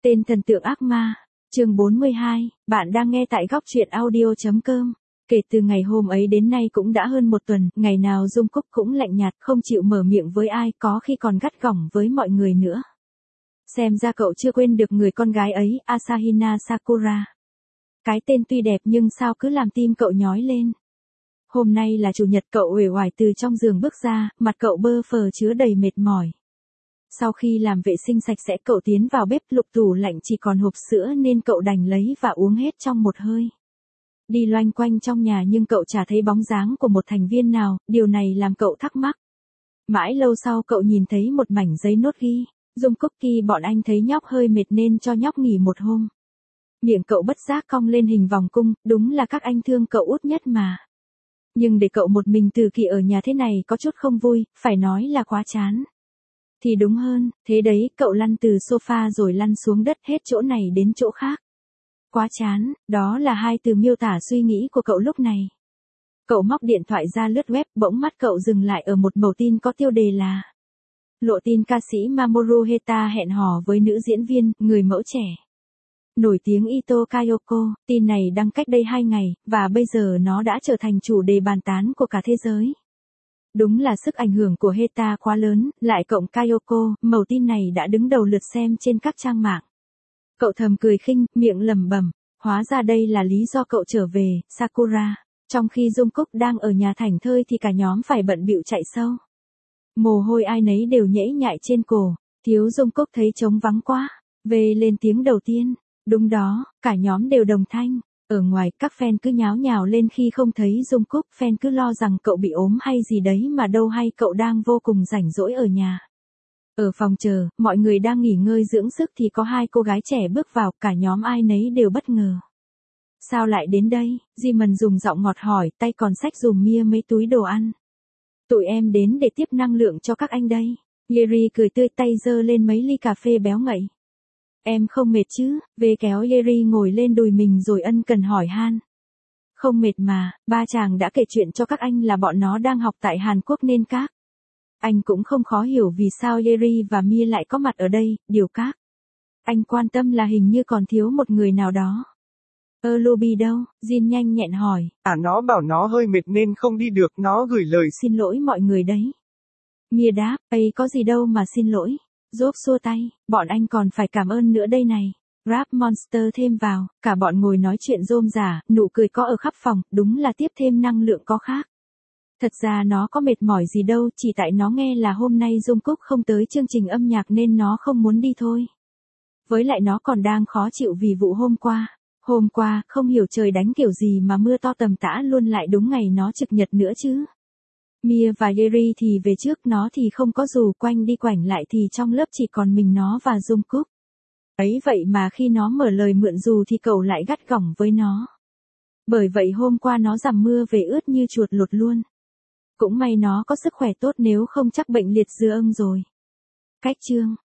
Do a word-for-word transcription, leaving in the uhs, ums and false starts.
Tên thần tượng ác ma, chương bốn mươi hai, bạn đang nghe tại góc truyện audio.com. Kể từ ngày hôm ấy đến nay cũng đã hơn một tuần, ngày nào Dung Cúc cũng lạnh nhạt, không chịu mở miệng với ai, có khi còn gắt gỏng với mọi người nữa. Xem ra cậu chưa quên được người con gái ấy, Asahina Sakura. Cái tên tuy đẹp nhưng sao cứ làm tim cậu nhói lên. Hôm nay là chủ nhật, cậu uể oải từ trong giường bước ra, mặt cậu bơ phờ chứa đầy mệt mỏi. Sau khi làm vệ sinh sạch sẽ, cậu tiến vào bếp, lục tủ lạnh chỉ còn hộp sữa nên cậu đành lấy và uống hết trong một hơi. Đi loanh quanh trong nhà nhưng cậu chả thấy bóng dáng của một thành viên nào, điều này làm cậu thắc mắc. Mãi lâu sau cậu nhìn thấy một mảnh giấy nốt ghi, Dung Cookie bọn anh thấy nhóc hơi mệt nên cho nhóc nghỉ một hôm. Miệng cậu bất giác cong lên hình vòng cung, đúng là các anh thương cậu út nhất mà. Nhưng để cậu một mình từ kỳ ở nhà thế này có chút không vui, phải nói là quá chán. Thì đúng hơn, thế đấy, cậu lăn từ sofa rồi lăn xuống đất, hết chỗ này đến chỗ khác. Quá chán, đó là hai từ miêu tả suy nghĩ của cậu lúc này. Cậu móc điện thoại ra lướt web, bỗng mắt cậu dừng lại ở một mẩu tin có tiêu đề là: lộ tin ca sĩ Mamoru Heta hẹn hò với nữ diễn viên, người mẫu trẻ nổi tiếng Ito Kayoko. Tin này đăng cách đây hai ngày, và bây giờ nó đã trở thành chủ đề bàn tán của cả thế giới. Đúng là sức ảnh hưởng của Heta quá lớn, lại cộng Kayoko, mẩu tin này đã đứng đầu lượt xem trên các trang mạng. Cậu thầm cười khinh, miệng lẩm bẩm, hóa ra đây là lý do cậu trở về, Sakura. Trong khi Dung Cúc đang ở nhà thảnh thơi thì cả nhóm phải bận bịu chạy sâu. Mồ hôi ai nấy đều nhễ nhại trên cổ, thiếu Dung Cúc thấy trống vắng quá, về lên tiếng đầu tiên. Đúng đó, cả nhóm đều đồng thanh. Ở ngoài, các fan cứ nháo nhào lên khi không thấy Dung Cúc, fan cứ lo rằng cậu bị ốm hay gì đấy mà đâu hay cậu đang vô cùng rảnh rỗi ở nhà. Ở phòng chờ, mọi người đang nghỉ ngơi dưỡng sức thì có hai cô gái trẻ bước vào, cả nhóm ai nấy đều bất ngờ. Sao lại đến đây? Jimon dùng giọng ngọt hỏi, tay còn xách dùm Mia mấy túi đồ ăn. Tụi em đến để tiếp năng lượng cho các anh đây. Yeri cười tươi, tay giơ lên mấy ly cà phê béo ngậy. Em không mệt chứ? Về kéo Yeri ngồi lên đùi mình rồi ân cần hỏi han. Không mệt mà, ba chàng đã kể chuyện cho các anh là bọn nó đang học tại Hàn Quốc nên các anh cũng không khó hiểu vì sao Yeri và Mia lại có mặt ở đây, điều các anh quan tâm là hình như còn thiếu một người nào đó. Ơ Ruby đâu? Jin nhanh nhẹn hỏi. À, nó bảo nó hơi mệt nên không đi được, nó gửi lời xin lỗi mọi người đấy. Mia đáp, ấy có gì đâu mà xin lỗi. Job xua tay, bọn anh còn phải cảm ơn nữa đây này. Rap Monster thêm vào, cả bọn ngồi nói chuyện rôm rả, nụ cười có ở khắp phòng, đúng là tiếp thêm năng lượng có khác. Thật ra nó có mệt mỏi gì đâu, chỉ tại nó nghe là hôm nay Dung Cúc không tới chương trình âm nhạc nên nó không muốn đi thôi. Với lại nó còn đang khó chịu vì vụ hôm qua. Hôm qua, không hiểu trời đánh kiểu gì mà mưa to tầm tã luôn, lại đúng ngày nó trực nhật nữa chứ. Mia và Yeri thì về trước, nó thì không có dù, quanh đi quảnh lại thì trong lớp chỉ còn mình nó và Dung Cúc. Ấy vậy mà khi nó mở lời mượn dù thì cậu lại gắt gỏng với nó. Bởi vậy hôm qua nó dầm mưa về ướt như chuột lột luôn. Cũng may nó có sức khỏe tốt, nếu không chắc bệnh liệt dương rồi. Cách chương.